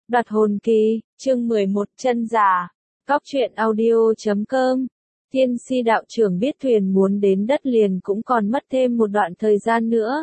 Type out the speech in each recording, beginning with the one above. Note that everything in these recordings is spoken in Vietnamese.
Đoạt hồn kỳ, chương 11 chân giả. Góc truyện audio.com. Tiên si đạo trưởng biết thuyền muốn đến đất liền cũng còn mất thêm một đoạn thời gian nữa.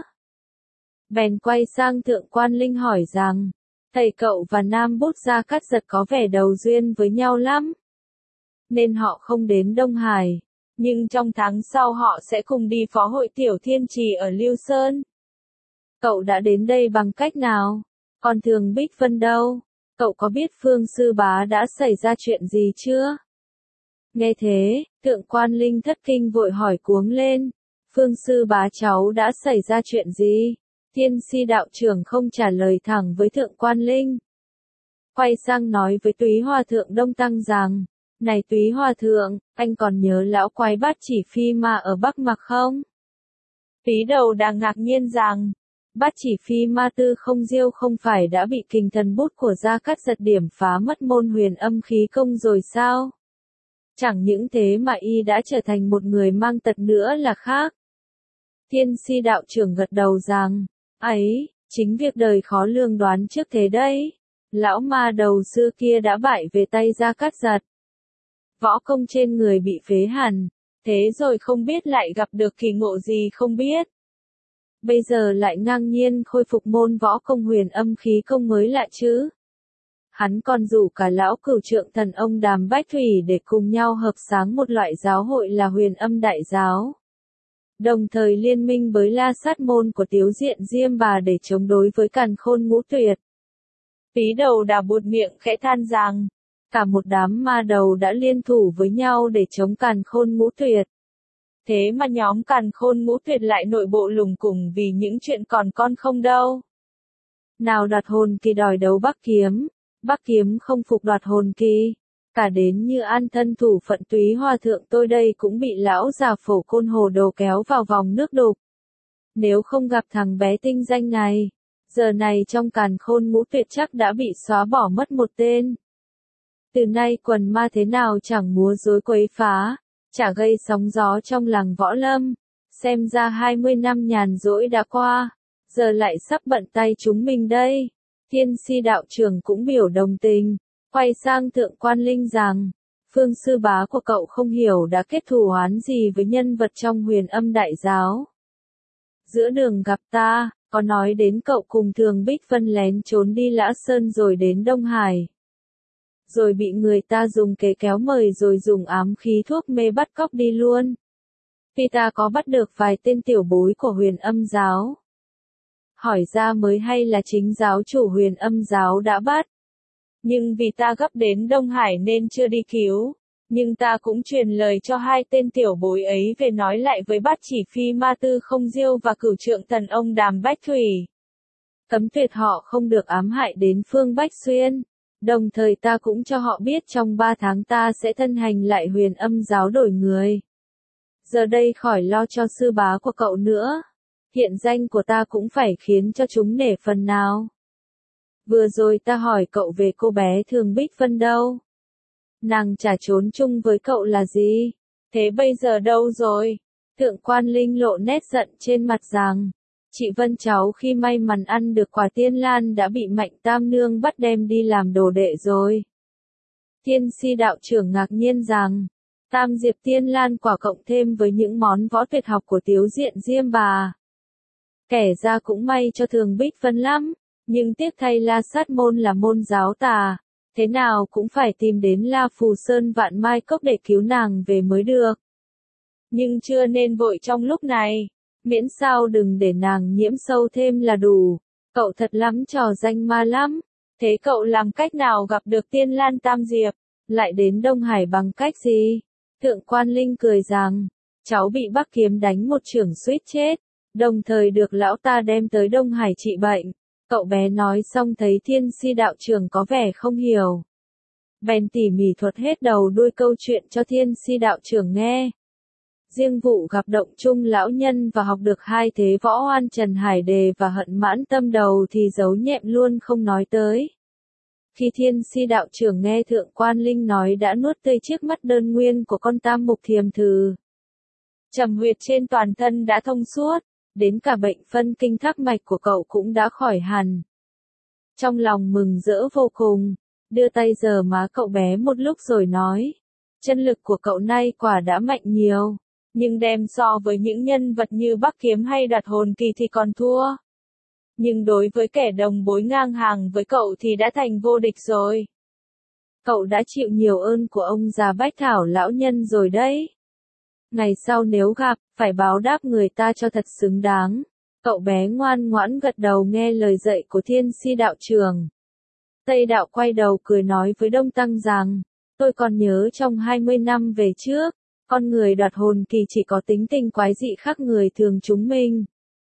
Bèn quay sang Thượng Quan Linh hỏi rằng, thầy cậu và Nam Bút Gia Cát Giật có vẻ đầu duyên với nhau lắm. Nên họ không đến Đông Hải, nhưng trong tháng sau họ sẽ cùng đi phó hội Tiểu Thiên Trì ở Lưu Sơn. Cậu đã đến đây bằng cách nào? Còn Thường Bích Vân đâu? Cậu có biết Phương Sư Bá đã xảy ra chuyện gì chưa? Nghe thế, Thượng Quan Linh thất kinh vội hỏi cuống lên. Phương Sư Bá cháu đã xảy ra chuyện gì? Tiên si đạo trưởng không trả lời thẳng với Thượng Quan Linh. Quay sang nói với Túy Hòa Thượng Đông Tăng rằng, này Túy Hòa Thượng, anh còn nhớ lão quái Bát Chỉ Phi Ma ở Bắc Mạc không? Túy Đầu đang ngạc nhiên rằng, Bát Chỉ Phi Ma Tư Không Diêu không phải đã bị kình thần bút của Gia Cát Giật điểm phá mất môn huyền âm khí công rồi sao? Chẳng những thế mà y đã trở thành một người mang tật nữa là khác. Tiên si đạo trưởng gật đầu rằng, ấy, chính việc đời khó lường đoán trước thế đấy. Lão ma đầu xưa kia đã bại về tay Gia Cát Giật. Võ công trên người bị phế hẳn, thế rồi không biết lại gặp được kỳ ngộ gì không biết. Bây giờ lại ngang nhiên khôi phục môn võ công huyền âm khí công mới lạ chứ. Hắn còn rủ cả lão cửu trượng thần ông Đàm Bách Thủy để cùng nhau hợp sáng một loại giáo hội là huyền âm đại giáo. Đồng thời liên minh với la sát môn của Tiếu Diện Diêm Bà để chống đối với Càn Khôn Ngũ Tuyệt. Túy Đầu đã buột miệng khẽ than rằng, cả một đám ma đầu đã liên thủ với nhau để chống Càn Khôn Ngũ Tuyệt. Thế mà nhóm Càn Khôn Ngũ Tuyệt lại nội bộ lùng cùng vì những chuyện còn con không đâu. Nào đoạt hồn kỳ đòi đấu Bắc Kiếm không phục đoạt hồn kỳ. Cả đến như an thân thủ phận Túy Hòa Thượng tôi đây cũng bị lão già Phổ Côn Hồ Đồ kéo vào vòng nước đục. Nếu không gặp thằng bé tinh danh này, giờ này trong Càn Khôn Ngũ Tuyệt chắc đã bị xóa bỏ mất một tên. Từ nay quần ma thế nào chẳng múa rối quấy phá, chả gây sóng gió trong làng võ lâm. Xem ra 20 năm nhàn rỗi đã qua, giờ lại sắp bận tay chúng mình đây. Tiên si đạo trưởng cũng biểu đồng tình, quay sang Thượng Quan Linh rằng, Phương Sư Bá của cậu không hiểu đã kết thù oán gì với nhân vật trong huyền âm đại giáo. Giữa đường gặp ta, có nói đến cậu cùng Thường Bích Vân lén trốn đi Lã Sơn rồi đến Đông Hải. Rồi bị người ta dùng kế kéo mời rồi dùng ám khí thuốc mê bắt cóc đi luôn. Vì ta có bắt được vài tên tiểu bối của huyền âm giáo. Hỏi ra mới hay là chính giáo chủ huyền âm giáo đã bắt. Nhưng vì ta gấp đến Đông Hải nên chưa đi cứu. Nhưng ta cũng truyền lời cho hai tên tiểu bối ấy về nói lại với Bát Chỉ Phi Ma Tư Không Diêu và Cửu Trượng Thần ông Đàm Bách Thủy. Cấm tuyệt họ không được ám hại đến Phương Bách Xuyên. Đồng thời ta cũng cho họ biết trong 3 tháng ta sẽ thân hành lại huyền âm giáo đổi người. Giờ đây khỏi lo cho sư bá của cậu nữa. Hiện danh của ta cũng phải khiến cho chúng nể phần nào. Vừa rồi ta hỏi cậu về cô bé Thường Bích Vân đâu? Nàng chả trốn chung với cậu là gì? Thế bây giờ đâu rồi? Thượng Quan Linh lộ nét giận trên mặt rằng, chị Vân cháu khi may mắn ăn được quả tiên lan đã bị Mạnh Tam Nương bắt đem đi làm đồ đệ rồi. Tiên si đạo trưởng ngạc nhiên rằng, Tam Diệp Tiên Lan quả cộng thêm với những món võ tuyệt học của Tiếu Diện Diêm Bà. Kẻ ra cũng may cho Thường Bích Vân lắm, nhưng tiếc thay la sát môn là môn giáo tà, thế nào cũng phải tìm đến La Phù Sơn Vạn Mai Cốc để cứu nàng về mới được. Nhưng chưa nên vội trong lúc này, miễn sao đừng để nàng nhiễm sâu thêm là đủ. Cậu thật lắm trò danh ma lắm, thế cậu làm cách nào gặp được Tiên Lan Tam Diệp, lại đến Đông Hải bằng cách gì? Thượng Quan Linh cười rằng, cháu bị Bắc Kiếm đánh một chưởng suýt chết, đồng thời được lão ta đem tới Đông Hải trị bệnh. Cậu bé nói xong thấy Tiên si đạo trưởng có vẻ không hiểu. Bèn tỉ mỉ thuật hết đầu đuôi câu chuyện cho Tiên si đạo trưởng nghe. Riêng vụ gặp Động Trung lão nhân và học được hai thế võ oan Trần Hải Đề và Hận Mãn Tâm Đầu thì giấu nhẹm luôn không nói tới. Khi Tiên si đạo trưởng nghe Thượng Quan Linh nói đã nuốt tươi chiếc mắt đơn nguyên của con Tam Mục Thiềm Thừ. Trầm huyệt trên toàn thân đã thông suốt, đến cả bệnh phân kinh thác mạch của cậu cũng đã khỏi hẳn. Trong lòng mừng rỡ vô cùng, đưa tay giở má cậu bé một lúc rồi nói. Chân lực của cậu nay quả đã mạnh nhiều, nhưng đem so với những nhân vật như Bắc Kiếm hay Đoạt Hồn Kỳ thì còn thua. Nhưng đối với kẻ đồng bối ngang hàng với cậu thì đã thành vô địch rồi. Cậu đã chịu nhiều ơn của ông già Bách Thảo lão nhân rồi đấy. Ngày sau nếu gặp, phải báo đáp người ta cho thật xứng đáng. Cậu bé ngoan ngoãn gật đầu nghe lời dạy của Thiên Si đạo trưởng. Tây đạo quay đầu cười nói với Đông Tăng rằng, tôi còn nhớ trong 20 năm về trước, con người Đoạt Hồn Kỳ chỉ có tính tình quái dị khác người thường chúng mình.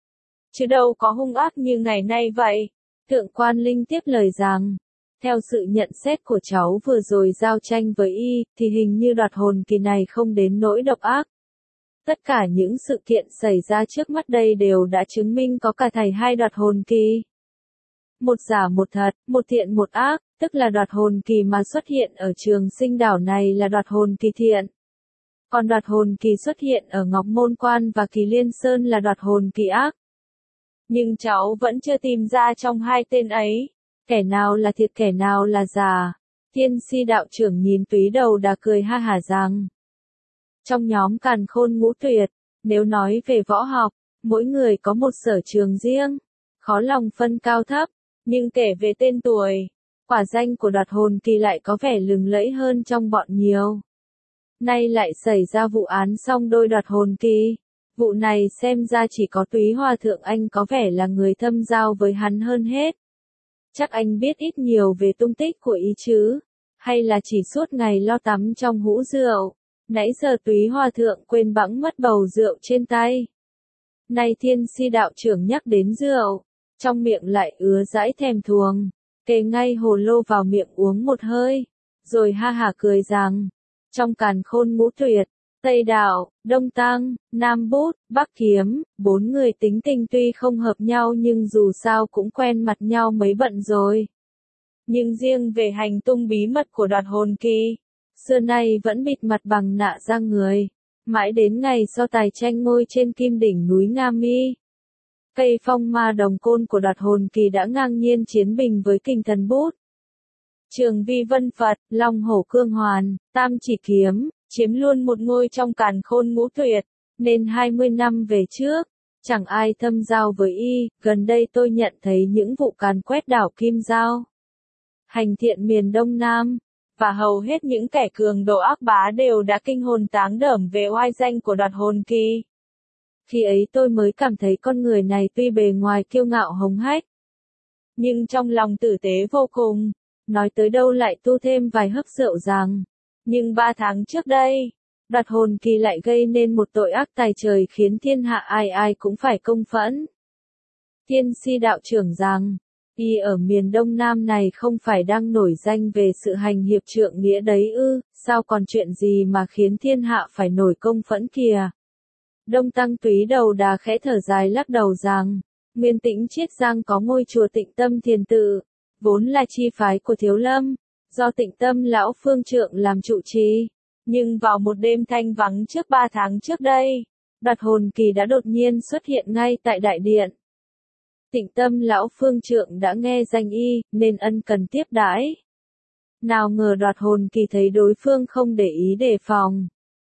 Chứ đâu có hung ác như ngày nay vậy. Thượng Quan Linh tiếp lời rằng, theo sự nhận xét của cháu vừa rồi giao tranh với y, thì hình như Đoạt Hồn Kỳ này không đến nỗi độc ác. Tất cả những sự kiện xảy ra trước mắt đây đều đã chứng minh có cả thầy hai Đoạt Hồn Kỳ. Một giả một thật, một thiện một ác, tức là Đoạt Hồn Kỳ mà xuất hiện ở Trường Sinh đảo này là Đoạt Hồn Kỳ thiện. Còn Đoạt Hồn Kỳ xuất hiện ở Ngọc Môn Quan và Kỳ Liên Sơn là Đoạt Hồn Kỳ ác. Nhưng cháu vẫn chưa tìm ra trong hai tên ấy, kẻ nào là thiệt kẻ nào là giả. Thiên Si đạo trưởng nhìn Túy Đầu Đà cười ha hả rằng, trong nhóm Càn Khôn Ngũ Tuyệt, nếu nói về võ học, mỗi người có một sở trường riêng, khó lòng phân cao thấp, nhưng kể về tên tuổi, quả danh của Đoạt Hồn Kỳ lại có vẻ lừng lẫy hơn trong bọn nhiều. Nay lại xảy ra vụ án song đôi Đoạt Hồn Kỳ. Vụ này xem ra chỉ có Túy Hòa Thượng anh có vẻ là người thâm giao với hắn hơn hết. Chắc anh biết ít nhiều về tung tích của y chứ, hay là chỉ suốt ngày lo tắm trong hũ rượu. Nãy giờ Túy Hòa Thượng quên bẵng mất bầu rượu trên tay. Nay Thiên Si đạo trưởng nhắc đến rượu, trong miệng lại ứa dãi thèm thuồng, kề ngay hồ lô vào miệng uống một hơi, rồi ha hả cười rằng, trong Càn Khôn Ngũ Tuyệt, Tây Đạo, Đông Tăng, Nam Bút, Bắc Kiếm, bốn người tính tình tuy không hợp nhau nhưng dù sao cũng quen mặt nhau mấy bận rồi. Nhưng riêng về hành tung bí mật của Đoạt Hồn Kỳ, xưa nay vẫn bịt mặt bằng nạ ra người, mãi đến ngày so tài tranh ngôi trên kim đỉnh núi Nga Mi. Cây phong ma đồng côn của Đoạt Hồn Kỳ đã ngang nhiên chiến bình với Kình Thần Bút. Trường Vi Vân Phật, Long Hổ Cương Hoàn, Tam Chỉ Kiếm, chiếm luôn một ngôi trong Càn Khôn Ngũ Tuyệt, nên 20 năm về trước, chẳng ai thâm giao với y. Gần đây tôi nhận thấy những vụ càn quét đảo Kim Giao, hành thiện miền Đông Nam, và hầu hết những kẻ cường độ ác bá đều đã kinh hồn táng đởm về oai danh của Đoạt Hồn Kỳ. Khi ấy tôi mới cảm thấy con người này tuy bề ngoài kiêu ngạo hống hách, nhưng trong lòng tử tế vô cùng. Nói tới đâu lại tu thêm vài hớp rượu rằng, nhưng 3 tháng trước đây, Đoạt Hồn Kỳ lại gây nên một tội ác tày trời khiến thiên hạ ai ai cũng phải công phẫn. Thiên Si đạo trưởng rằng, y ở miền Đông Nam này không phải đang nổi danh về sự hành hiệp trượng nghĩa đấy ư, sao còn chuyện gì mà khiến thiên hạ phải nổi công phẫn kìa. Đông Tăng Túy Đầu Đà khẽ thở dài lắc đầu rằng, Nguyên Tĩnh Chiết Giang có ngôi chùa Tịnh Tâm Thiền Tự, vốn là chi phái của Thiếu Lâm, do Tịnh Tâm lão phương trượng làm trụ trì. Nhưng vào một đêm thanh vắng trước 3 tháng trước đây, Đoạt Hồn Kỳ đã đột nhiên xuất hiện ngay tại đại điện. Tịnh Tâm lão phương trượng đã nghe danh y, nên ân cần tiếp đãi. Nào ngờ Đoạt Hồn Kỳ thấy đối phương không để ý đề phòng,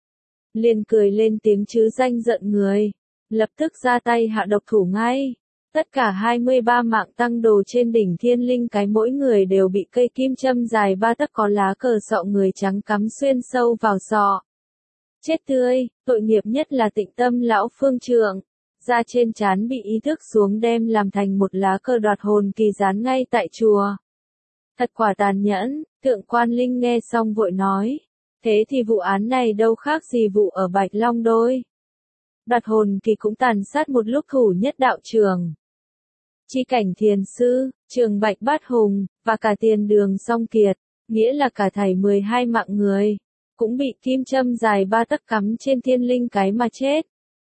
liền cười lên tiếng chứ danh giận người, lập tức ra tay hạ độc thủ ngay. Tất cả 23 mạng tăng đồ trên đỉnh Thiên Linh cái mỗi người đều bị cây kim châm dài 3 tấc có lá cờ sọ người trắng cắm xuyên sâu vào sọ. Chết tươi, tội nghiệp nhất là Tịnh Tâm lão phương trượng, da trên trán bị ý thức xuống đem làm thành một lá cờ Đoạt Hồn Kỳ dán ngay tại chùa. Thật quả tàn nhẫn. Thượng Quan Linh nghe xong vội nói, thế thì vụ án này đâu khác gì vụ ở Bạch Long Đôi. Đoạt Hồn Kỳ cũng tàn sát một lúc thủ nhất đạo trường Chi Cảnh Thiền Sư, Trường Bạch Bát Hùng, và cả Tiền Đường Song Kiệt, nghĩa là cả thảy 12 mạng người, cũng bị kim châm dài 3 tấc cắm trên Thiên Linh cái mà chết.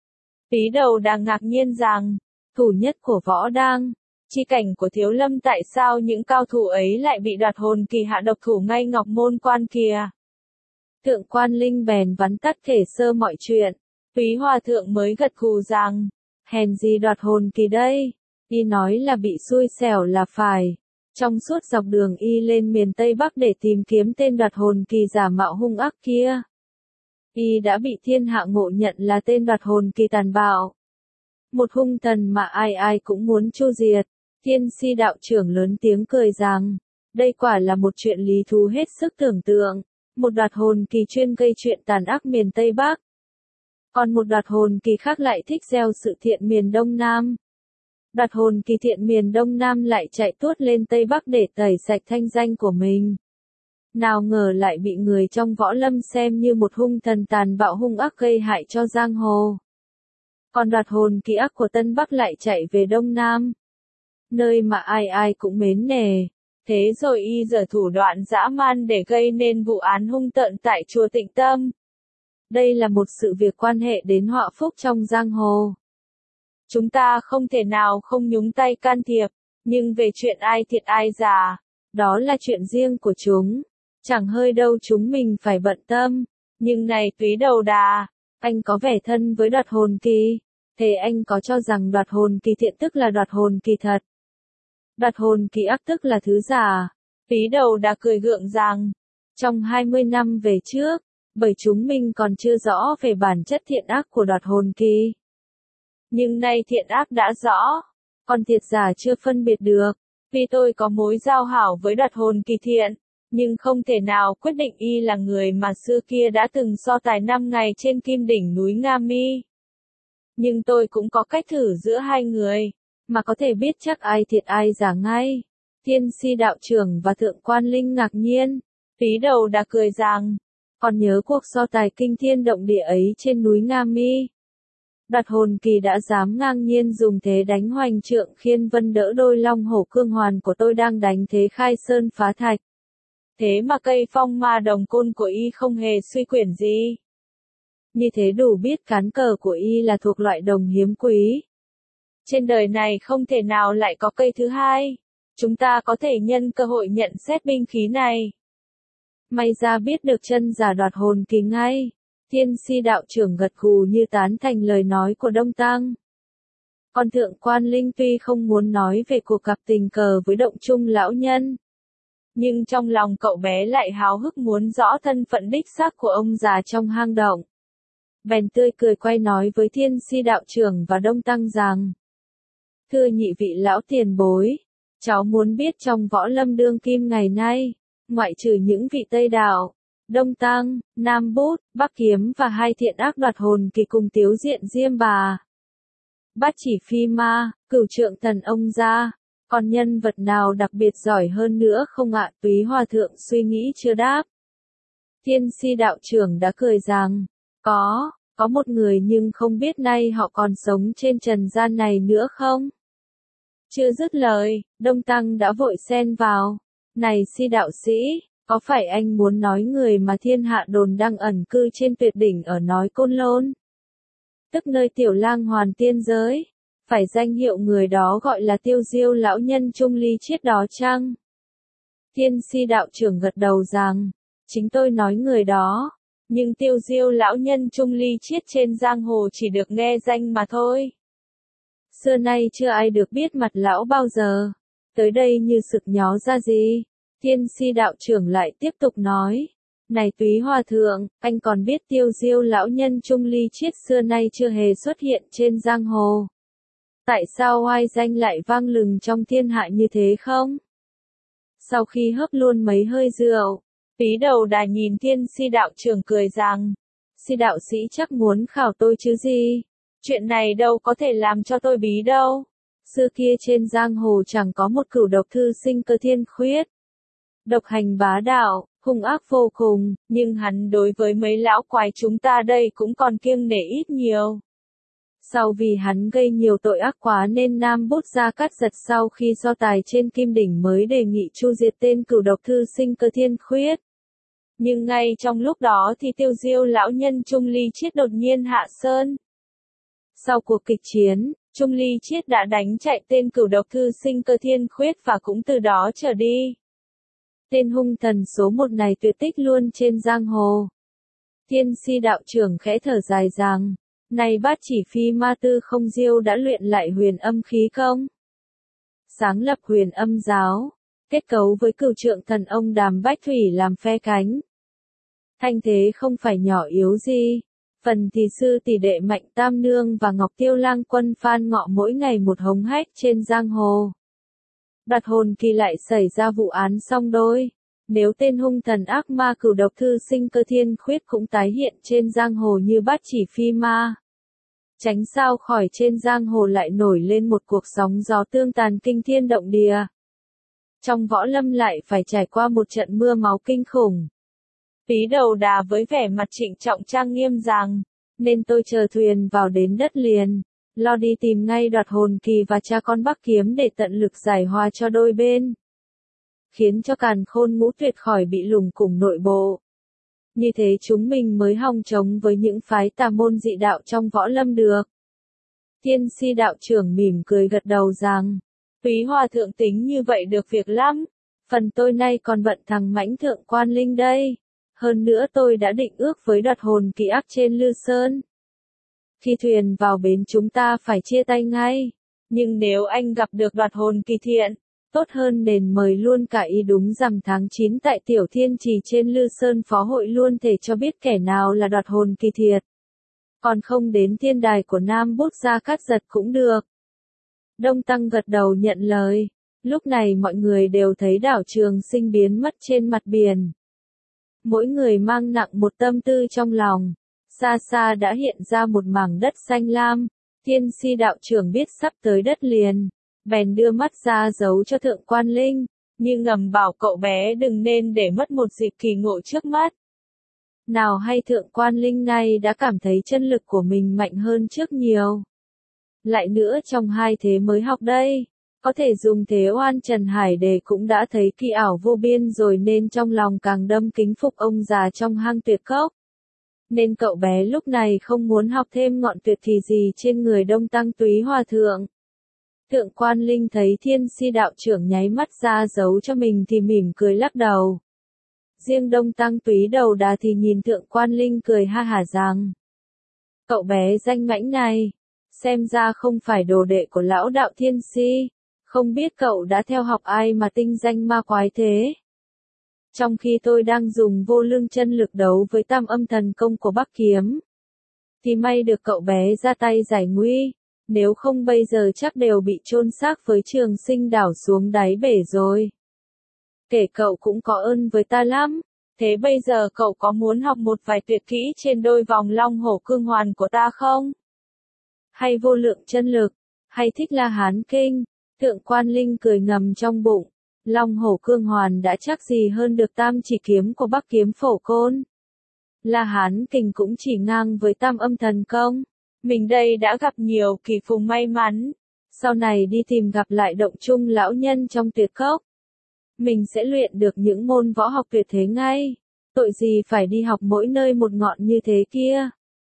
Túy Đầu Đà ngạc nhiên rằng, thủ nhất của Võ Đang, Chi Cảnh của Thiếu Lâm tại sao những cao thủ ấy lại bị Đoạt Hồn Kỳ hạ độc thủ ngay Ngọc Môn Quan kìa. Thượng Quan Linh bèn vắn tắt thể sơ mọi chuyện, Túy Hòa Thượng mới gật gù rằng, hèn gì Đoạt Hồn Kỳ đây, y nói là bị xui xẻo là phải, Trong suốt dọc đường y lên miền Tây Bắc để tìm kiếm tên đoạt hồn kỳ giả mạo hung ác kia, y đã bị thiên hạ ngộ nhận là tên đoạt hồn kỳ tàn bạo. Một hung thần mà ai ai cũng muốn chu diệt. Thiên Si đạo trưởng lớn tiếng cười rằng, đây quả là một chuyện lý thú hết sức tưởng tượng. Một đoạt hồn kỳ chuyên gây chuyện tàn ác miền Tây Bắc. Còn một đoạt hồn kỳ khác lại thích gieo sự thiện miền Đông Nam. Đoạt hồn kỳ thiện miền Đông Nam lại chạy tuốt lên Tây Bắc để tẩy sạch thanh danh của mình. Nào ngờ lại bị người trong võ lâm xem như một hung thần tàn bạo hung ác gây hại cho giang hồ. Còn đoạt hồn kỳ ác của Tân Bắc lại chạy về Đông Nam, nơi mà ai ai cũng mến nể. Thế rồi y giở thủ đoạn dã man để gây nên vụ án hung tợn tại chùa Tịnh Tâm. Đây là một sự việc quan hệ đến họa phúc trong giang hồ. Chúng ta không thể nào không nhúng tay can thiệp, nhưng về chuyện ai thiệt ai giả, đó là chuyện riêng của chúng. Chẳng hơi đâu chúng mình phải bận tâm. Nhưng này Túy Đầu Đà, anh có vẻ thân với đoạt hồn kỳ. Thế anh có cho rằng đoạt hồn kỳ thiện tức là đoạt hồn kỳ thật? Đoạt hồn kỳ ác tức là thứ giả? Túy Đầu Đà cười gượng rằng, trong 20 năm về trước, bởi chúng mình còn chưa rõ về bản chất thiện ác của đoạt hồn kỳ. Nhưng nay thiện ác đã rõ, còn thiệt giả chưa phân biệt được. Vì tôi có mối giao hảo với đoạt hồn kỳ thiện, nhưng không thể nào quyết định y là người mà xưa kia đã từng so tài 5 ngày trên kim đỉnh núi Nga Mi. Nhưng tôi cũng có cách thử giữa hai người, mà có thể biết chắc ai thiệt ai giả ngay. Thiên Si đạo trưởng và Thượng Quan Linh ngạc nhiên. Túy Đầu Đà cười rằng, còn nhớ cuộc so tài kinh thiên động địa ấy trên núi Nga Mi. Đoạt hồn kỳ đã dám ngang nhiên dùng thế đánh Hoành Trượng Khiên Vân đỡ đôi long hổ cương hoàn của tôi đang đánh thế khai sơn phá thạch. Thế mà cây phong ma đồng côn của y không hề suy quyển gì. Như thế đủ biết cán cờ của y là thuộc loại đồng hiếm quý. Trên đời này không thể nào lại có cây thứ hai. Chúng ta có thể nhân cơ hội nhận xét binh khí này. May ra biết được chân giả đoạt hồn kỳ ngay. Thiên Si đạo trưởng gật gù như tán thành lời nói của Đông Tăng. Còn Thượng Quan Linh tuy không muốn nói về cuộc gặp tình cờ với Động Trung lão nhân, nhưng trong lòng cậu bé lại háo hức muốn rõ thân phận đích xác của ông già trong hang động. Bèn tươi cười quay nói với Thiên Si đạo trưởng và Đông Tăng rằng, thưa nhị vị lão tiền bối, cháu muốn biết trong võ lâm đương kim ngày nay, ngoại trừ những vị Tây Đạo, Đông Tăng, Nam Bút, Bắc Kiếm và hai thiện ác đoạt hồn kỳ cùng Tiếu Diện Diêm Bà, Bát Chỉ Phi Ma, Cửu Trượng Thần ông ra, còn nhân vật nào đặc biệt giỏi hơn nữa không ạ? Túy Hòa Thượng suy nghĩ chưa đáp. Thiên Si đạo trưởng đã cười rằng, có một người nhưng không biết nay họ còn sống trên trần gian này nữa không? Chưa dứt lời, Đông Tăng đã vội xen vào, này Si đạo sĩ, có phải anh muốn nói người mà thiên hạ đồn đang ẩn cư trên tuyệt đỉnh ở nói Côn Lôn? Tức nơi Tiểu Lang Hoàn tiên giới, phải danh hiệu người đó gọi là Tiêu Diêu lão nhân Trung Ly Chiết đó chăng? Thiên Si đạo trưởng gật đầu rằng, chính tôi nói người đó, nhưng Tiêu Diêu lão nhân Trung Ly Chiết trên giang hồ chỉ được nghe danh mà thôi. Xưa nay chưa ai được biết mặt lão bao giờ, tới đây như sực nhó ra gì. Thiên Si đạo trưởng lại tiếp tục nói, này Túy Hòa Thượng, anh còn biết Tiêu Diêu lão nhân Trung Ly Chiết xưa nay chưa hề xuất hiện trên giang hồ. Tại sao oai danh lại vang lừng trong thiên hạ như thế không? Sau khi hớp luôn mấy hơi rượu, Túy Đầu Đà nhìn Thiên Si đạo trưởng cười rằng, Si đạo sĩ chắc muốn khảo tôi chứ gì? Chuyện này đâu có thể làm cho tôi bí đâu. Xưa kia trên giang hồ chẳng có một cửu độc thư sinh Cơ Thiên Khuyết. Độc hành bá đạo, hung ác vô cùng, nhưng hắn đối với mấy lão quái chúng ta đây cũng còn kiêng nể ít nhiều. Sau vì hắn gây nhiều tội ác quá nên Nam Bút Gia Cát Giật sau khi so tài trên kim đỉnh mới đề nghị chu diệt tên cửu độc thư sinh Cơ Thiên Khuyết. Nhưng ngay trong lúc đó thì Tiêu Diêu lão nhân Trung Ly Chiết đột nhiên hạ sơn. Sau cuộc kịch chiến, Trung Ly Chiết đã đánh chạy tên cửu độc thư sinh Cơ Thiên Khuyết và cũng từ đó trở đi. Tên hung thần số 1 này tuyệt tích luôn trên giang hồ. Thiên Si đạo trưởng khẽ thở dài rằng, này Bát Chỉ Phi Ma Tư Không Diêu đã luyện lại huyền âm khí công, sáng lập huyền âm giáo. kết cấu với cửu trượng thần ông Đàm Bách Thủy làm phe cánh. Thanh thế không phải nhỏ yếu gì. Phần thì sư tỷ đệ Mạnh Tam Nương và Ngọc Tiêu Lang Quân Phan Ngọ mỗi ngày một hống hách trên giang hồ. Đoạt hồn kỳ lại xảy ra vụ án song đôi. Nếu tên hung thần ác ma cửu độc thư sinh Cơ Thiên Khuyết cũng tái hiện trên giang hồ như bát chỉ phi ma. Tránh sao khỏi trên giang hồ lại nổi lên một cuộc sóng gió tương tàn kinh thiên động địa. Trong võ lâm lại phải trải qua một trận mưa máu kinh khủng. Phí Đầu Đà với vẻ mặt trịnh trọng trang nghiêm rằng, nên tôi chờ thuyền vào đến đất liền, lo đi tìm ngay Đoạt Hồn Kỳ và cha con Bắc Kiếm để tận lực giải hòa cho đôi bên. Khiến cho Càn Khôn Ngũ Tuyệt khỏi bị lủng củng nội bộ. Như thế chúng mình mới hòng chống với những phái tà môn dị đạo trong võ lâm được. Tiên Si đạo trưởng mỉm cười gật đầu rằng, Túy Hòa thượng tính như vậy được việc lắm, phần tôi nay còn bận thằng Mãnh Thượng Quan Linh đây. Hơn nữa tôi đã định ước với Đoạt Hồn Kỳ ác trên Lư Sơn. Khi thuyền vào bến chúng ta phải chia tay ngay. Nhưng nếu anh gặp được Đoạt Hồn Kỳ thiện, tốt hơn nên mời luôn cả y đúng rằm tháng 9 tại Tiểu Thiên Trì trên Lư Sơn phó hội luôn thể cho biết kẻ nào là Đoạt Hồn Kỳ thiệt. Còn không đến thiên đài của Nam Bút Gia Cát Giật cũng được. Đông Tăng gật đầu nhận lời. Lúc này mọi người đều thấy đảo Trường Sinh biến mất trên mặt biển. Mỗi người mang nặng một tâm tư trong lòng. Xa xa đã hiện ra một mảng đất xanh lam. Tiên Si đạo trưởng biết sắp tới đất liền. Bèn đưa mắt ra giấu cho Thượng Quan Linh. Nhưng ngầm bảo cậu bé đừng nên để mất một dịp kỳ ngộ trước mắt. Nào hay Thượng Quan Linh này đã cảm thấy chân lực của mình mạnh hơn trước nhiều. Lại nữa trong hai thế mới học đây. Có thể dùng thế oan Trần Hải Đề cũng đã thấy kỳ ảo vô biên rồi nên trong lòng càng đâm kính phục ông già trong hang tuyệt cốc. Nên cậu bé lúc này không muốn học thêm ngọn tuyệt thì gì trên người Đông Tăng Túy Hòa thượng. Thượng Quan Linh thấy Thiên Si đạo trưởng nháy mắt ra giấu cho mình thì mỉm cười lắc đầu. Riêng Đông Tăng Túy Đầu Đà thì nhìn Thượng Quan Linh cười ha hả rằng. Cậu bé danh mãnh này, xem ra không phải đồ đệ của lão đạo Thiên Si. Không biết cậu đã theo học ai mà tinh danh ma quái thế? Trong khi tôi đang dùng vô lương chân lực đấu với tam âm thần công của Bắc Kiếm. Thì may được cậu bé ra tay giải nguy. Nếu không bây giờ chắc đều bị chôn xác với Trường Sinh đảo xuống đáy bể rồi. Kể cậu cũng có ơn với ta lắm. Thế bây giờ cậu có muốn học một vài tuyệt kỹ trên đôi vòng long hổ cương hoàn của ta không? Hay vô lượng chân lực? Hay thích La Hán Kinh? Thượng Quan Linh cười ngầm trong bụng. Long hổ cương hoàn đã chắc gì hơn được tam chỉ kiếm của Bắc Kiếm Phổ Côn. La Hán Kinh cũng chỉ ngang với tam âm thần công. Mình đây đã gặp nhiều kỳ phùng may mắn. Sau này đi tìm gặp lại động chung lão nhân trong tuyệt cốc. Mình sẽ luyện được những môn võ học tuyệt thế ngay. Tội gì phải đi học mỗi nơi một ngọn như thế kia.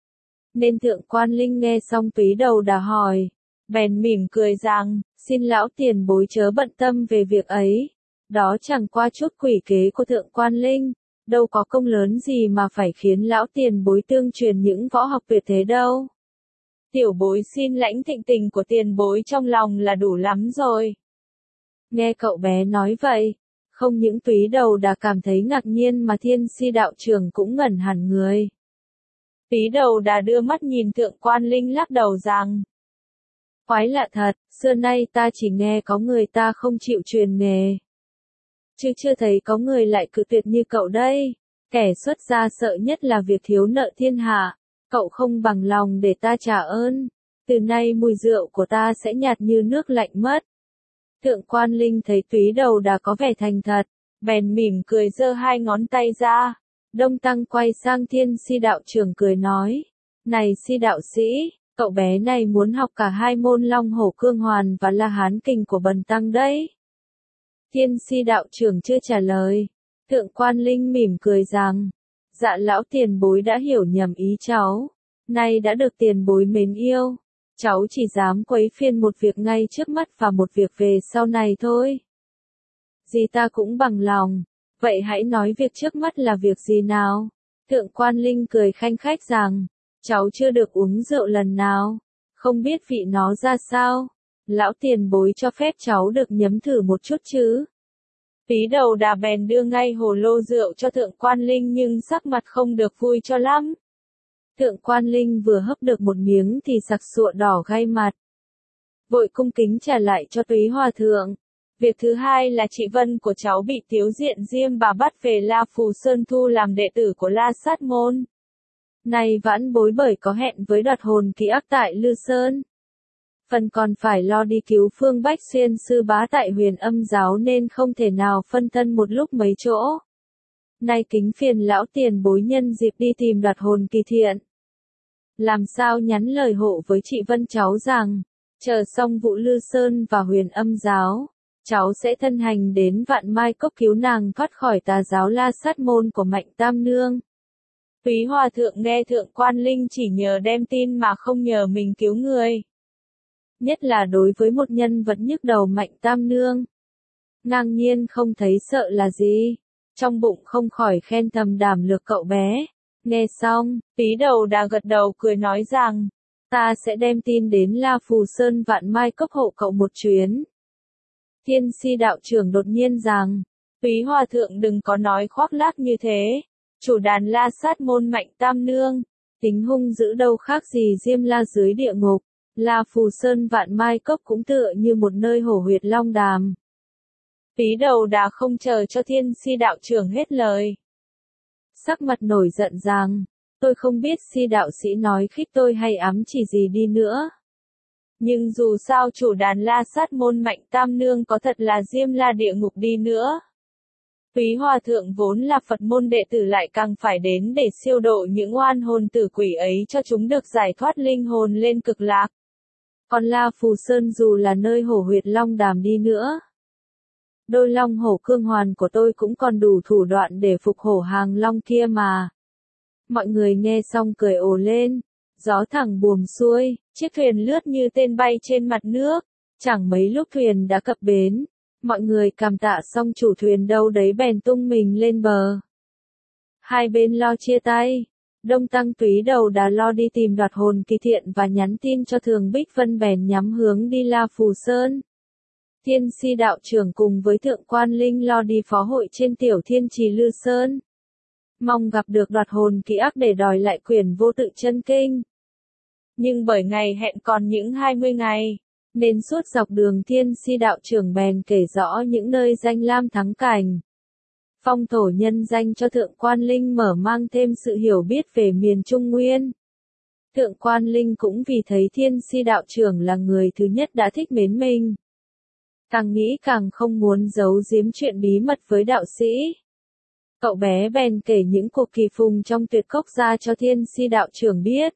Nên Thượng Quan Linh nghe xong Túy Đầu Đà hỏi. Bèn mỉm cười rằng, xin lão tiền bối chớ bận tâm về việc ấy. Đó chẳng qua chút quỷ kế của Thượng Quan Linh. Đâu có công lớn gì mà phải khiến lão tiền bối tương truyền những võ học tuyệt thế đâu. Tiểu bối xin lãnh thịnh tình của tiền bối trong lòng là đủ lắm rồi. Nghe cậu bé nói vậy, không những Túy Đầu Đà cảm thấy ngạc nhiên mà Thiên Si đạo trưởng cũng ngẩn hẳn người. Túy Đầu Đà đưa mắt nhìn Thượng Quan Linh lắc đầu rằng. Quái lạ thật, xưa nay ta chỉ nghe có người ta không chịu truyền nghề. Chứ chưa thấy có người lại cự tuyệt như cậu đây. Kẻ xuất gia sợ nhất là việc thiếu nợ thiên hạ. Cậu không bằng lòng để ta trả ơn. Từ nay mùi rượu của ta sẽ nhạt như nước lạnh mất. Thượng Quan Linh thấy Túy Đầu Đà có vẻ thành thật. Bèn mỉm cười giơ hai ngón tay ra. Đông Tăng quay sang Thiên Si đạo trưởng cười nói. Này Si đạo sĩ, cậu bé này muốn học cả hai môn Long Hổ Cương Hoàn và La Hán Kinh của Bần Tăng đấy. Thiên Si đạo trưởng chưa trả lời. Thượng Quan Linh mỉm cười rằng. Dạ lão tiền bối đã hiểu nhầm ý cháu. Nay đã được tiền bối mến yêu. Cháu chỉ dám quấy phiền một việc ngay trước mắt và một việc về sau này thôi. Gì ta cũng bằng lòng. Vậy hãy nói việc trước mắt là việc gì nào? Thượng Quan Linh cười khanh khách rằng. Cháu chưa được uống rượu lần nào. Không biết vị nó ra sao. Lão tiền bối cho phép cháu được nhấm thử một chút chứ. Phí Đầu Đà bèn đưa ngay hồ lô rượu cho Thượng Quan Linh nhưng sắc mặt không được vui cho lắm. Thượng Quan Linh vừa hấp được một miếng thì sặc sụa đỏ gai mặt. Vội cung kính trả lại cho Túy Hòa Thượng. Việc thứ hai là chị Vân của cháu bị Tiếu Diện Diêm bà bắt về La Phù Sơn thu làm đệ tử của La Sát Môn. Này vãn bối bởi có hẹn với Đoạt Hồn Ký Ác tại Lư Sơn. Phần còn phải lo đi cứu Phương Bách Xuyên sư bá tại Huyền Âm giáo nên không thể nào phân thân một lúc mấy chỗ. Nay kính phiền lão tiền bối nhân dịp đi tìm Đoạt Hồn Kỳ thiện. Làm sao nhắn lời hộ với chị Vân cháu rằng, chờ xong vụ Lư Sơn và Huyền Âm giáo, cháu sẽ thân hành đến Vạn Mai Cốc cứu nàng thoát khỏi tà giáo La Sát Môn của Mạnh Tam Nương. Túy Hòa Thượng nghe Thượng Quan Linh chỉ nhờ đem tin mà không nhờ mình cứu người. Nhất là đối với một nhân vật nhức đầu Mạnh Tam Nương. Ngang nhiên không thấy sợ là gì. Trong bụng không khỏi khen thầm đảm lược cậu bé. Nghe xong, Phí Đầu Đà gật đầu cười nói rằng, ta sẽ đem tin đến La Phù Sơn Vạn Mai Cốc hộ cậu một chuyến. Thiên Si đạo trưởng đột nhiên rằng, Túy Hòa Thượng đừng có nói khoác lác như thế. Chủ đàn La Sát Môn Mạnh Tam Nương, tính hung dữ đâu khác gì Diêm La dưới địa ngục. La Phù Sơn Vạn Mai Cốc cũng tựa như một nơi hổ huyệt long đàm. Phí Đầu Đà không chờ cho Thiên Si đạo trưởng hết lời. Sắc mặt nổi giận rằng, tôi không biết Si đạo sĩ nói khích tôi hay ám chỉ gì đi nữa. Nhưng dù sao chủ đàn La Sát Môn Mạnh Tam Nương có thật là Diêm La địa ngục đi nữa. Túy Hòa Thượng vốn là Phật môn đệ tử lại càng phải đến để siêu độ những oan hồn tử quỷ ấy cho chúng được giải thoát linh hồn lên cực lạc. Còn La Phù Sơn dù là nơi hổ huyệt long đàm đi nữa. Đôi long hổ cương hoàn của tôi cũng còn đủ thủ đoạn để phục hổ hàng long kia mà. Mọi người nghe xong cười ồ lên. Gió thẳng buồm xuôi, chiếc thuyền lướt như tên bay trên mặt nước. Chẳng mấy lúc thuyền đã cập bến. Mọi người cảm tạ xong chủ thuyền đâu đấy bèn tung mình lên bờ. Hai bên lo chia tay. Đông Tăng Túy Đầu Đà lo đi tìm Đoạt Hồn Kỳ thiện và nhắn tin cho Thường Bích Vân bèn nhắm hướng đi La Phù Sơn. Thiên Si đạo trưởng cùng với Thượng Quan Linh lo đi phó hội trên Tiểu Thiên Trì Lư Sơn. Mong gặp được Đoạt Hồn Kỳ Ác để đòi lại quyển Vô Tự Chân Kinh. Nhưng bởi ngày hẹn còn những 20 ngày, nên suốt dọc đường Thiên Si đạo trưởng bèn kể rõ những nơi danh lam thắng cảnh. Phong thổ nhân danh cho Thượng Quan Linh mở mang thêm sự hiểu biết về miền Trung Nguyên. Thượng Quan Linh cũng vì thấy Thiên Si đạo trưởng là người thứ nhất đã thích mến mình. Càng nghĩ càng không muốn giấu giếm chuyện bí mật với đạo sĩ. Cậu bé bèn kể những cuộc kỳ phùng trong tuyệt cốc ra cho Thiên Si đạo trưởng biết.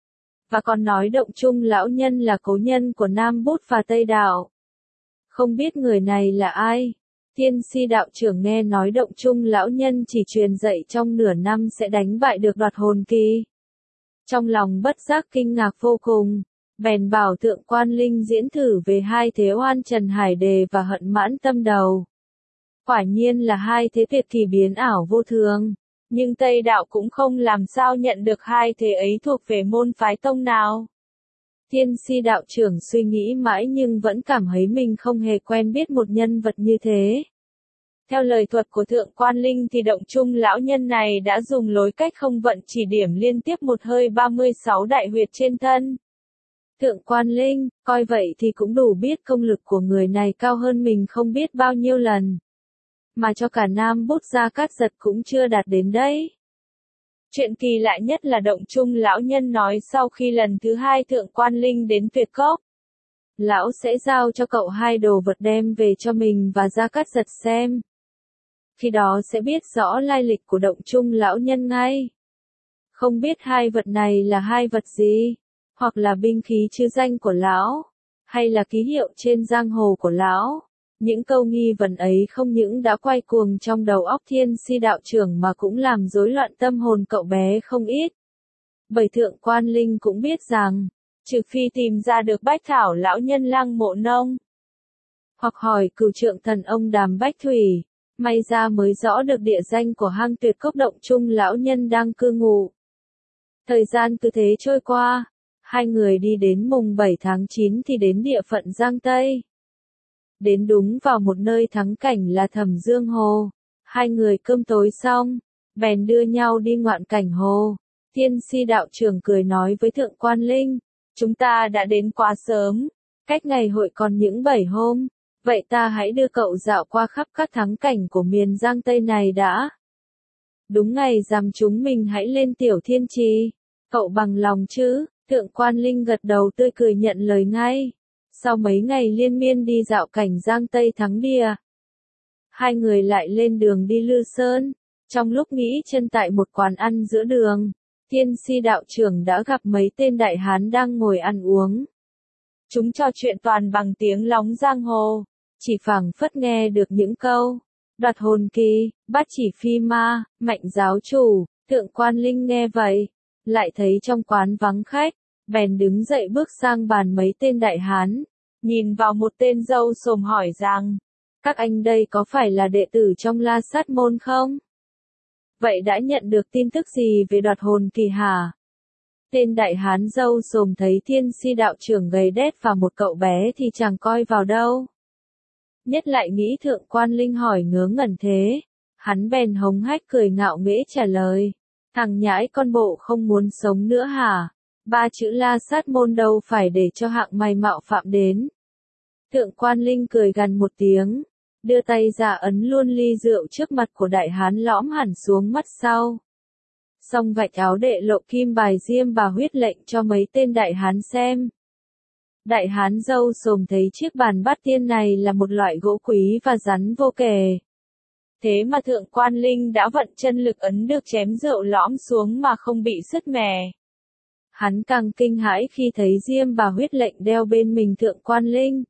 Và còn nói Động Trung lão nhân là cố nhân của Nam Bút và Tây Đạo. Không biết người này là ai? Thiên Si đạo trưởng nghe nói Động Trung lão nhân chỉ truyền dạy trong nửa năm sẽ đánh bại được Đoạt Hồn Kỳ. Trong lòng bất giác kinh ngạc vô cùng, bèn bảo Thượng Quan Linh diễn thử về hai thế oan Trần Hải Đề và Hận Mãn Tâm Đầu. Quả nhiên là hai thế tuyệt kỳ biến ảo vô thường, nhưng Tây Đạo cũng không làm sao nhận được hai thế ấy thuộc về môn phái tông nào. Thiên Si đạo trưởng suy nghĩ mãi nhưng vẫn cảm thấy mình không hề quen biết một nhân vật như thế. Theo lời thuật của Thượng Quan Linh thì Động Trung lão nhân này đã dùng lối cách không vận chỉ điểm liên tiếp một hơi 36 đại huyệt trên thân. Thượng Quan Linh, coi vậy thì cũng đủ biết công lực của người này cao hơn mình không biết bao nhiêu lần. Mà cho cả Nam Bút Gia Cát Giật cũng chưa đạt đến đấy. Chuyện kỳ lạ nhất là Động Trung lão nhân nói sau khi lần thứ hai Thượng Quan Linh đến Tuyệt Cốc, lão sẽ giao cho cậu hai đồ vật đem về cho mình và Gia Cát Giật xem. Khi đó sẽ biết rõ lai lịch của Động Trung lão nhân ngay. Không biết hai vật này là hai vật gì, hoặc là binh khí chư danh của lão, hay là ký hiệu trên giang hồ của lão. Những câu nghi vấn ấy không những đã quay cuồng trong đầu óc Thiên Si đạo trưởng mà cũng làm rối loạn tâm hồn cậu bé không ít. Bởi Thượng Quan Linh cũng biết rằng, trừ phi tìm ra được Bách Thảo lão nhân Lăng Mộ Nông, hoặc hỏi Cửu Trượng thần ông Đàm Bách Thủy, may ra mới rõ được địa danh của hang Tuyệt Cốc Động Trung lão nhân đang cư ngụ. Thời gian cứ thế trôi qua, hai người đi đến mùng 7 tháng 9 thì đến địa phận Giang Tây. đến đúng vào một nơi thắng cảnh là Thẩm Dương Hồ. Hai người cơm tối xong, bèn đưa nhau đi ngoạn cảnh hồ. Tiên Si đạo trưởng cười nói với Thượng Quan Linh, chúng ta đã đến quá sớm, cách ngày hội còn những 7 hôm, vậy ta hãy đưa cậu dạo qua khắp các thắng cảnh của miền Giang Tây này đã. Đúng ngày rằm chúng mình hãy lên Tiểu Thiên Trì, cậu bằng lòng chứ? Thượng Quan Linh gật đầu tươi cười nhận lời ngay. Sau mấy ngày liên miên đi dạo cảnh Giang Tây Thắng Địa, hai người lại lên đường đi Lư Sơn. Trong lúc nghỉ chân tại một quán ăn giữa đường, Tiên Si đạo trưởng đã gặp mấy tên đại hán đang ngồi ăn uống. Chúng trò chuyện toàn bằng tiếng lóng giang hồ, chỉ phảng phất nghe được những câu đoạt hồn kỳ, bắt chỉ phi ma, mạnh giáo chủ. Thượng Quan Linh nghe vậy, lại thấy trong quán vắng khách, bèn đứng dậy bước sang bàn mấy tên đại hán, nhìn vào một tên râu xồm hỏi rằng, các anh đây có phải là đệ tử trong La Sát môn không? Vậy đã nhận được tin tức gì về đoạt hồn kỳ hả? Tên đại hán râu xồm thấy Tiên Si đạo trưởng gầy đét và một cậu bé thì chẳng coi vào đâu. Nhất lại nghĩ Thượng Quan Linh hỏi ngớ ngẩn thế, hắn bèn hống hách cười ngạo nghễ trả lời, thằng nhãi con bộ không muốn sống nữa hả? 3 chữ La Sát môn đâu phải để cho hạng mày mạo phạm đến. Thượng Quan Linh cười gằn một tiếng, đưa tay ra ấn luôn ly rượu trước mặt của đại hán lõm hẳn xuống mắt sau. Xong vạch áo đệ lộ kim bài diêm bà huyết lệnh cho mấy tên đại hán xem. Đại hán râu xồm thấy chiếc bàn bát tiên này là một loại gỗ quý và rắn vô kể. Thế mà Thượng Quan Linh đã vận chân lực ấn được chém rượu lõm xuống mà không bị sứt mẻ. Hắn càng kinh hãi khi thấy diêm bà huyết lệnh đeo bên mình Thượng Quan Linh.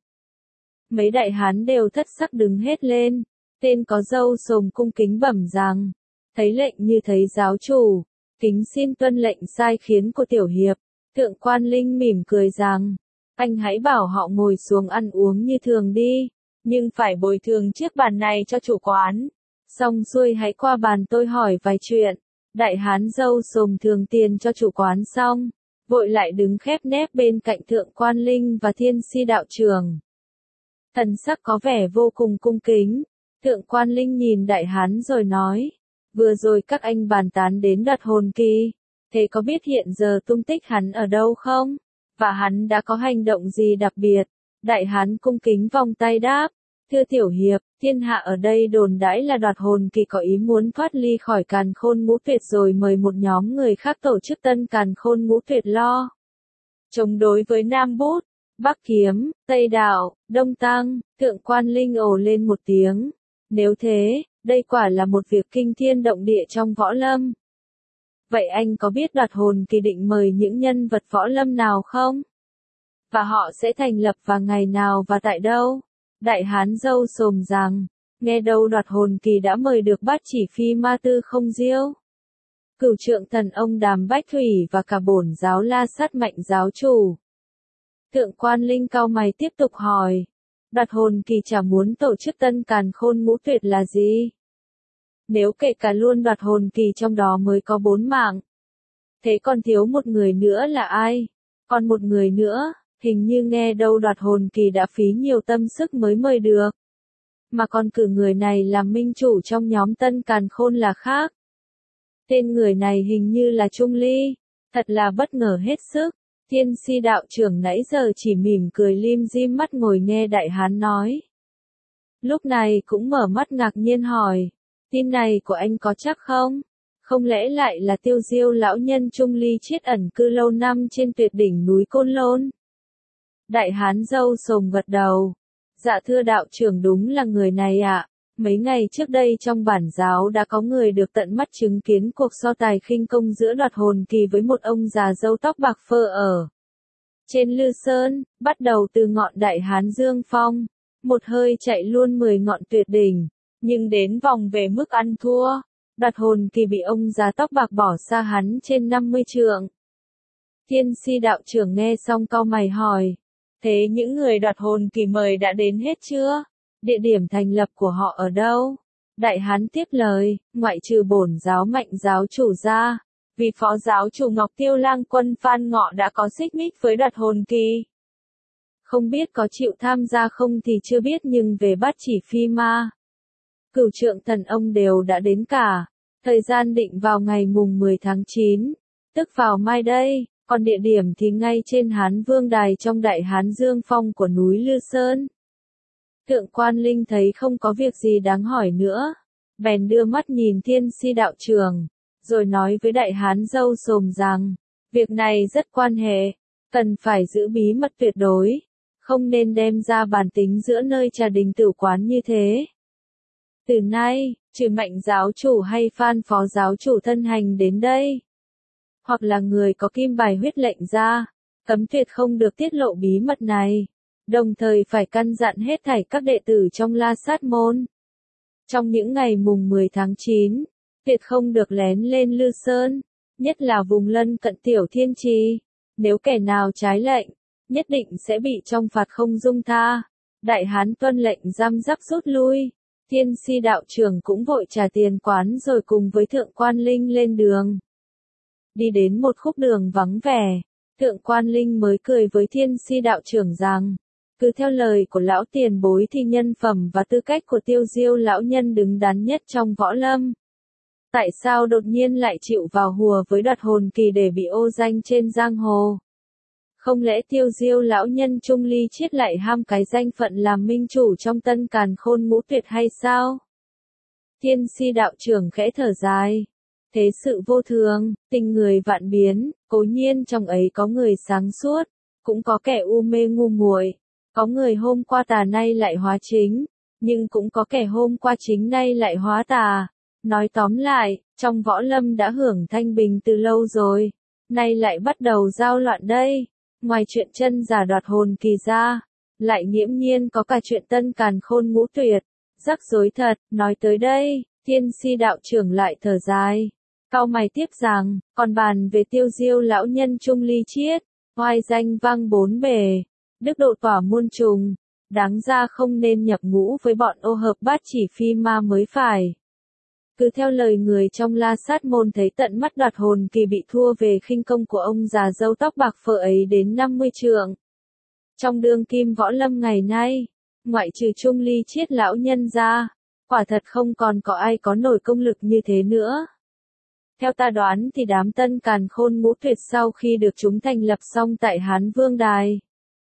Mấy đại hán đều thất sắc đứng hết lên, tên có râu xồm cung kính bẩm rằng, thấy lệnh như thấy giáo chủ, kính xin tuân lệnh sai khiến của tiểu hiệp. Thượng Quan Linh mỉm cười rằng, anh hãy bảo họ ngồi xuống ăn uống như thường đi, nhưng phải bồi thường chiếc bàn này cho chủ quán. Xong xuôi hãy qua bàn tôi hỏi vài chuyện. Đại hán râu xồm thường tiền cho chủ quán xong, vội lại đứng khép nép bên cạnh Thượng Quan Linh và Tiên Si đạo trưởng. Thần sắc có vẻ vô cùng cung kính. Thượng Quan Linh nhìn đại hán rồi nói, vừa rồi các anh bàn tán đến đoạt hồn kỳ, thế có biết hiện giờ tung tích hắn ở đâu không? Và hắn đã có hành động gì đặc biệt? Đại hán cung kính vòng tay đáp, thưa tiểu hiệp, thiên hạ ở đây đồn đãi là đoạt hồn kỳ có ý muốn thoát ly khỏi Càn Khôn Ngũ Tuyệt rồi mời một nhóm người khác tổ chức tân Càn Khôn Ngũ Tuyệt lo chống đối với Nam Bút, Bắc Kiếm, Tây Đạo, Đông Tăng. Thượng Quan Linh ồ lên một tiếng. Nếu thế, đây quả là một việc kinh thiên động địa trong võ lâm. Vậy anh có biết đoạt hồn kỳ định mời những nhân vật võ lâm nào không? Và họ sẽ thành lập vào ngày nào và tại đâu? Đại hán râu xồm rằng, nghe đâu đoạt hồn kỳ đã mời được Bát Chỉ Phi Ma Tư Không Diêu, Cửu Trượng Thần Ông Đàm Bách Thủy và cả bổn giáo La Sát Mạnh giáo chủ. Thượng Quan Linh cau mày tiếp tục hỏi, đoạt hồn kỳ chả muốn tổ chức tân Càn Khôn Ngũ Tuyệt là gì? Nếu kể cả luôn đoạt hồn kỳ trong đó mới có 4 mạng. Thế còn thiếu một người nữa là ai? Còn một người nữa, hình như nghe đâu đoạt hồn kỳ đã phí nhiều tâm sức mới mời được. Mà còn cử người này làm minh chủ trong nhóm tân Càn Khôn là khác. Tên người này hình như là Trung Ly. Thật là bất ngờ hết sức. Tiên Si đạo trưởng nãy giờ chỉ mỉm cười lim dim mắt ngồi nghe đại hán nói. Lúc này cũng mở mắt ngạc nhiên hỏi, tin này của anh có chắc không? Không lẽ lại là Tiêu Diêu lão nhân Trung Ly chết ẩn cư lâu năm trên tuyệt đỉnh núi Côn Lôn? Đại hán râu xồm gật đầu. Dạ thưa đạo trưởng, đúng là người này ạ. Mấy ngày trước đây trong bản giáo đã có người được tận mắt chứng kiến cuộc so tài khinh công giữa đoạt hồn kỳ với một ông già râu tóc bạc phơ ở trên Lư Sơn, bắt đầu từ ngọn đại hán Dương Phong, một hơi chạy luôn 10 ngọn tuyệt đỉnh, nhưng đến vòng về mức ăn thua, đoạt hồn kỳ bị ông già tóc bạc bỏ xa hắn trên 50 trượng. Tiên Si đạo trưởng nghe xong cau mày hỏi, thế những người đoạt hồn kỳ mời đã đến hết chưa? Địa điểm thành lập của họ ở đâu? Đại hán tiếp lời, ngoại trừ bổn giáo Mạnh giáo chủ ra, vì phó giáo chủ Ngọc Tiêu Lang Quân Phan Ngọ đã có xích mích với đoạt hồn kỳ. Không biết có chịu tham gia không thì chưa biết nhưng về Bát Chỉ Phi Ma, Cửu Trượng Thần ông đều đã đến cả. Thời gian định vào ngày mùng 10 tháng 9, tức vào mai đây, còn địa điểm thì ngay trên Hán Vương Đài trong Đại Hán Dương Phong của núi Lư Sơn. Thượng Quan Linh thấy không có việc gì đáng hỏi nữa, bèn đưa mắt nhìn Thiên Si đạo trưởng, rồi nói với Đại Hán Dâu Sồm rằng, việc này rất quan hệ, cần phải giữ bí mật tuyệt đối, không nên đem ra bàn tính giữa nơi trà đình tử quán như thế. Từ nay, trừ Mạnh giáo chủ hay Phan phó giáo chủ thân hành đến đây, hoặc là người có kim bài huyết lệnh ra, cấm tuyệt không được tiết lộ bí mật này, đồng thời phải căn dặn hết thảy các đệ tử trong La Sát môn. Trong những ngày mùng 10 tháng 9, tuyệt không được lén lên Lư Sơn, nhất là vùng lân cận Tiểu Thiên Trì. Nếu kẻ nào trái lệnh, nhất định sẽ bị trong phạt không dung tha. Đại Hán tuân lệnh răm rắp rút lui. Thiên Si đạo trưởng cũng vội trả tiền quán rồi cùng với Thượng Quan Linh lên đường. Đi đến một khúc đường vắng vẻ, Thượng Quan Linh mới cười với Thiên Si đạo trưởng rằng, cứ theo lời của lão tiền bối thì nhân phẩm và tư cách của Tiêu Diêu lão nhân đứng đắn nhất trong võ lâm. Tại sao đột nhiên lại chịu vào hùa với Đoạt Hồn Kỳ để bị ô danh trên giang hồ? Không lẽ Tiêu Diêu lão nhân Trung Ly Chiết lại ham cái danh phận làm minh chủ trong Tân Càn Khôn Ngũ Tuyệt hay sao? Thiên Si đạo trưởng khẽ thở dài. Thế sự vô thường, tình người vạn biến, cố nhiên trong ấy có người sáng suốt, cũng có kẻ u mê ngu muội, có người hôm qua tà nay lại hóa chính, nhưng cũng có kẻ hôm qua chính nay lại hóa tà. Nói tóm lại, trong võ lâm đã hưởng thanh bình từ lâu rồi, nay lại bắt đầu giao loạn đây. Ngoài chuyện chân giả Đoạt Hồn Kỳ ra, lại nghiễm nhiên có cả chuyện Tân Càn Khôn Ngũ Tuyệt, rắc rối thật. Nói tới đây, Thiên Si đạo trưởng lại thở dài, cau mày tiếp rằng, còn bàn về Tiêu Diêu lão nhân Trung Ly Chiết, oai danh vang bốn bề, đức độ tỏa muôn trùng, đáng ra không nên nhập ngũ với bọn ô hợp Bát Chỉ Phi Ma mới phải. Cứ theo lời người trong La Sát môn thấy tận mắt Đoạt Hồn Kỳ bị thua về khinh công của ông già râu tóc bạc phơ ấy đến 50 trượng. Trong đương kim võ lâm ngày nay, ngoại trừ Trung Ly Chiết lão nhân ra, quả thật không còn có ai có nổi công lực như thế nữa. Theo ta đoán thì đám Tân Càn Khôn Ngũ Tuyệt sau khi được chúng thành lập xong tại Hán Vương Đài,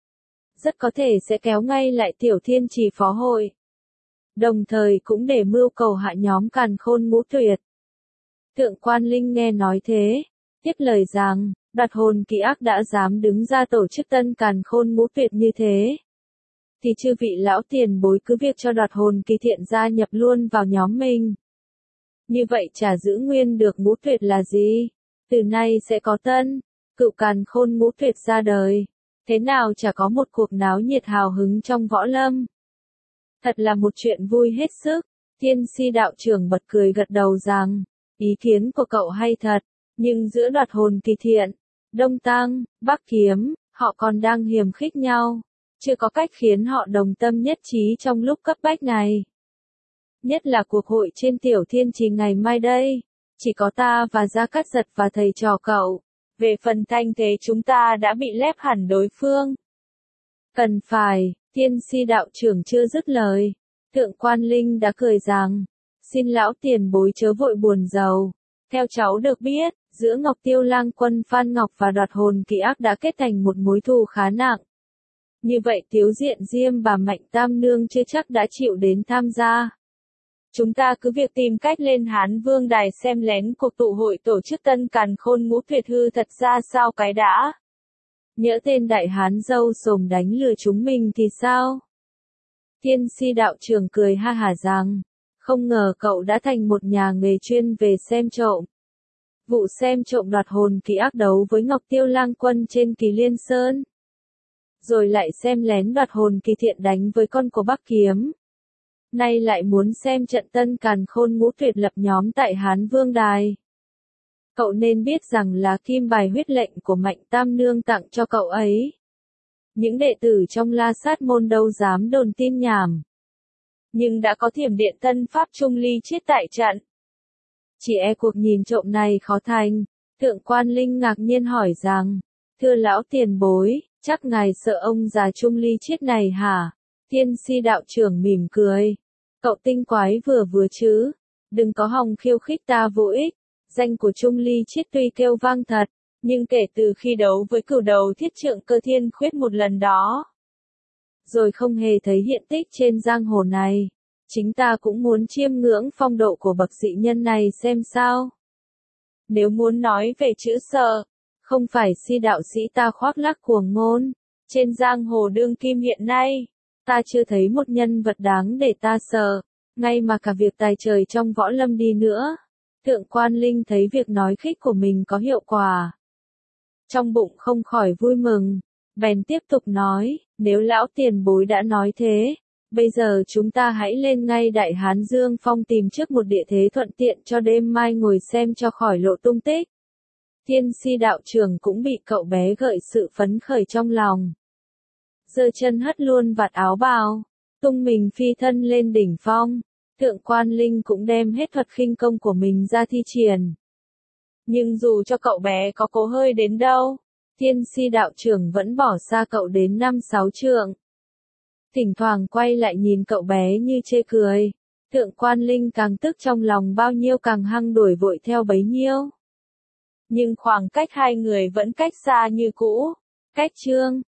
rất có thể sẽ kéo ngay lại Tiểu Thiên Trì phó hội. Đồng thời cũng để mưu cầu hạ nhóm Càn Khôn Ngũ Tuyệt. Thượng Quan Linh nghe nói thế, tiếp lời rằng, Đoạt Hồn Kỳ ác đã dám đứng ra tổ chức Tân Càn Khôn Ngũ Tuyệt như thế, thì chư vị lão tiền bối cứ việc cho Đoạt Hồn Kỳ thiện gia nhập luôn vào nhóm mình. Như vậy chả giữ nguyên được Ngũ Tuyệt là gì? Từ nay sẽ có tân, cựu Càn Khôn Ngũ Tuyệt ra đời. Thế nào chả có một cuộc náo nhiệt hào hứng trong võ lâm. Thật là một chuyện vui hết sức. Thiên Si đạo trưởng bật cười gật đầu rằng, ý kiến của cậu hay thật, nhưng giữa Đoạt Hồn Kỳ thiện, Đông Tăng, Bắc Kiếm, họ còn đang hiềm khích nhau, chưa có cách khiến họ đồng tâm nhất trí trong lúc cấp bách này. Nhất là cuộc hội trên Tiểu Thiên Trì ngày mai đây, chỉ có ta và Gia Cát Giật và thầy trò cậu. Về phần thanh thế chúng ta đã bị lép hẳn đối phương. Cần phải, Thiên Si đạo trưởng chưa dứt lời, Thượng Quan Linh đã cười rằng, xin lão tiền bối chớ vội buồn rầu. Theo cháu được biết, giữa Ngọc Tiêu Lang Quân Phan Ngọc và Đoạt Hồn Kỳ ác đã kết thành một mối thù khá nặng. Như vậy Tiếu Diện Diêm bà Mạnh Tam Nương chưa chắc đã chịu đến tham gia. Chúng ta cứ việc tìm cách lên Hán Vương Đài xem lén cuộc tụ hội tổ chức Tân Càn Khôn Ngũ Tuyệt hư thật ra sao cái đã. Nhỡ tên Đại Hán Dâu Sồm đánh lừa chúng mình thì sao? Thiên Si đạo trưởng cười ha hả rằng, không ngờ cậu đã thành một nhà nghề chuyên về xem trộm. Vụ xem trộm Đoạt Hồn Kỳ ác đấu với Ngọc Tiêu Lang Quân trên Kỳ Liên Sơn. Rồi lại xem lén Đoạt Hồn Kỳ thiện đánh với con của Bắc Kiếm. Nay lại muốn xem trận Tân Càn Khôn Ngũ Tuyệt lập nhóm tại Hán Vương Đài. Cậu nên biết rằng là kim bài huyết lệnh của Mạnh Tam Nương tặng cho cậu ấy. Những đệ tử trong La Sát môn đâu dám đồn tin nhảm. Nhưng đã có Thiểm Điện Tân Pháp Trung Ly Chiết tại trận. Chỉ e cuộc nhìn trộm này khó thành. Thượng Quan Linh ngạc nhiên hỏi rằng, thưa lão tiền bối, Chắc ngài sợ ông già Trung Ly Chiết này hả? Tiên si đạo trưởng mỉm cười. Cậu tinh quái vừa vừa chứ. Đừng có hòng khiêu khích ta vô ích. Danh của Trung Ly Chiết tuy kêu vang thật, nhưng kể từ khi đấu với cửu đầu thiết trượng Cơ Thiên Khuyết một lần đó, rồi không hề thấy hiện tích trên giang hồ này. Chính ta cũng muốn chiêm ngưỡng phong độ của bậc dị nhân này xem sao. Nếu muốn nói về chữ sợ, không phải si đạo sĩ ta khoác lác cuồng ngôn. Trên giang hồ đương kim hiện nay, ta chưa thấy một nhân vật đáng để ta sợ, ngay mà cả việc tài trời trong võ lâm đi nữa. Thượng Quan Linh thấy việc nói khích của mình có hiệu quả, trong bụng không khỏi vui mừng, bèn tiếp tục nói, nếu lão tiền bối đã nói thế, bây giờ chúng ta hãy lên ngay Đại Hán Dương Phong tìm trước một địa thế thuận tiện cho đêm mai ngồi xem cho khỏi lộ tung tích. Tiên si đạo trưởng cũng bị cậu bé gợi sự phấn khởi trong lòng. Giơ chân hất luôn vạt áo bào, tung mình phi thân lên đỉnh phong. Thượng Quan Linh cũng đem hết thuật khinh công của mình ra thi triển. Nhưng dù cho cậu bé có cố hơi đến đâu, tiên si đạo trưởng vẫn bỏ xa cậu đến 5-6 trượng. Thỉnh thoảng quay lại nhìn cậu bé như chê cười. Thượng Quan Linh càng tức trong lòng bao nhiêu càng hăng đuổi vội theo bấy nhiêu. Nhưng khoảng cách hai người vẫn cách xa như cũ. Cách chương